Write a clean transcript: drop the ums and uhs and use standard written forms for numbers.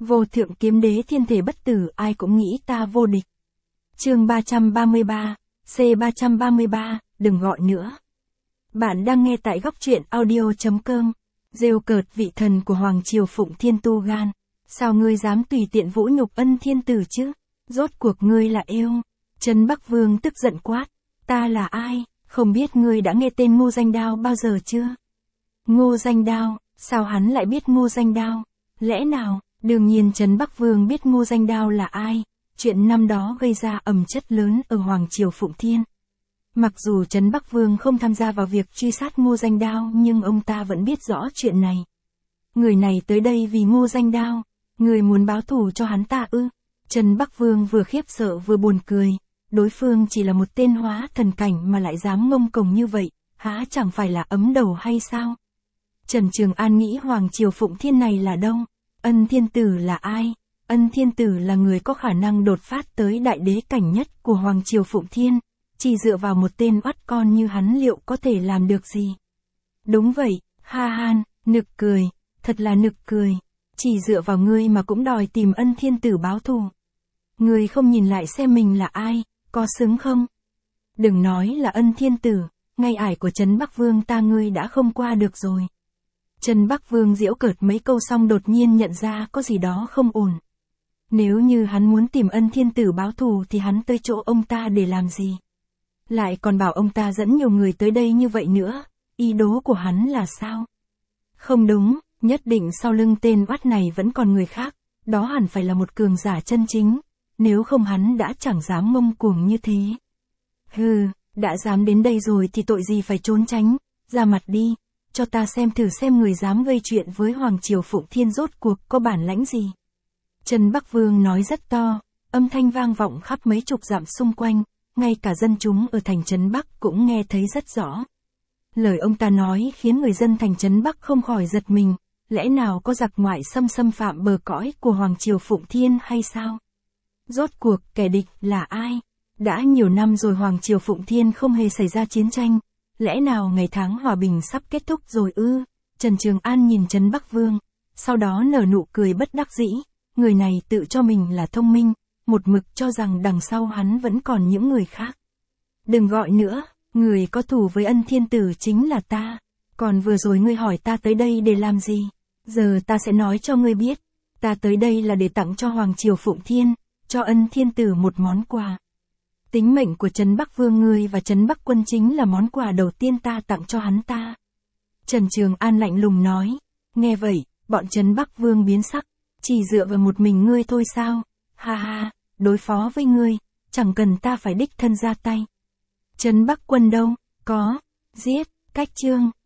Vô thượng kiếm đế thiên thể bất tử, ai cũng nghĩ ta vô địch. Chương 333, C333, đừng gọi nữa. Bạn đang nghe tại góc truyện audio.com. Rêu cợt vị thần của Hoàng Triều Phụng Thiên Tu Gan. Sao ngươi dám tùy tiện vũ nhục Ân Thiên Tử chứ? Rốt cuộc ngươi là yêu. Trấn Bắc Vương tức giận quát. Ta là ai? Không biết ngươi đã nghe tên Ngô Danh Đao bao giờ chưa? Ngô Danh Đao, sao hắn lại biết Ngô Danh Đao? Lẽ nào? Đương nhiên Trấn Bắc Vương biết Ngô Danh Đao là ai. Chuyện năm đó gây ra ầm chất lớn ở Hoàng Triều Phụng Thiên. Mặc dù Trấn Bắc Vương không tham gia vào việc truy sát Ngô Danh Đao, nhưng ông ta vẫn biết rõ chuyện này. Người này tới đây vì Ngô Danh Đao. Người muốn báo thù cho hắn ta ư? Trấn Bắc Vương vừa khiếp sợ vừa buồn cười. Đối phương chỉ là một tên hóa thần cảnh mà lại dám ngông cuồng như vậy, há chẳng phải là ấm đầu hay sao? Trần Trường An nghĩ Hoàng Triều Phụng Thiên này là đâu? Ân Thiên Tử là ai? Ân Thiên Tử là người có khả năng đột phát tới đại đế cảnh nhất của Hoàng Triều Phụng Thiên. Chỉ dựa vào một tên oắt con như hắn liệu có thể làm được gì? Đúng vậy, ha han, nực cười, thật là nực cười. Chỉ dựa vào ngươi mà cũng đòi tìm Ân Thiên Tử báo thù. Ngươi không nhìn lại xem mình là ai, có xứng không? Đừng nói là Ân Thiên Tử, ngay ải của Trấn Bắc Vương ta ngươi đã không qua được rồi. Trấn Bắc Vương giễu cợt mấy câu xong đột nhiên nhận ra có gì đó không ổn. Nếu như hắn muốn tìm Ân Thiên Tử báo thù thì hắn tới chỗ ông ta để làm gì? Lại còn bảo ông ta dẫn nhiều người tới đây như vậy nữa, ý đồ của hắn là sao? Không đúng, nhất định sau lưng tên oắt này vẫn còn người khác, đó hẳn phải là một cường giả chân chính, nếu không hắn đã chẳng dám ngông cuồng như thế. Hừ, đã dám đến đây rồi thì tội gì phải trốn tránh, ra mặt đi, cho ta xem thử xem người dám gây chuyện với Hoàng Triều Phụng Thiên rốt cuộc có bản lãnh gì. Trấn Bắc Vương nói rất to, âm thanh vang vọng khắp mấy chục dặm xung quanh, ngay cả dân chúng ở thành Trấn Bắc cũng nghe thấy rất rõ. Lời ông ta nói khiến người dân thành Trấn Bắc không khỏi giật mình, lẽ nào có giặc ngoại xâm phạm bờ cõi của Hoàng Triều Phụng Thiên hay sao? Rốt cuộc kẻ địch là ai? Đã nhiều năm rồi Hoàng Triều Phụng Thiên không hề xảy ra chiến tranh, lẽ nào ngày tháng hòa bình sắp kết thúc rồi ư? Trần Trường An nhìn Trấn Bắc Vương, sau đó nở nụ cười bất đắc dĩ, người này tự cho mình là thông minh, một mực cho rằng đằng sau hắn vẫn còn những người khác. Đừng gọi nữa, người có thù với Ân Thiên Tử chính là ta, còn vừa rồi ngươi hỏi ta tới đây để làm gì? Giờ ta sẽ nói cho ngươi biết, ta tới đây là để tặng cho Hoàng Triều Phụng Thiên, cho Ân Thiên Tử một món quà. Tính mệnh của Trấn Bắc Vương ngươi và Trấn Bắc Quân chính là món quà đầu tiên ta tặng cho hắn ta. Trần Trường An lạnh lùng nói, nghe vậy, bọn Trấn Bắc Vương biến sắc, chỉ dựa vào một mình ngươi thôi sao? Ha ha, đối phó với ngươi, chẳng cần ta phải đích thân ra tay. Trấn Bắc Quân đâu? Có, giết, cách chương.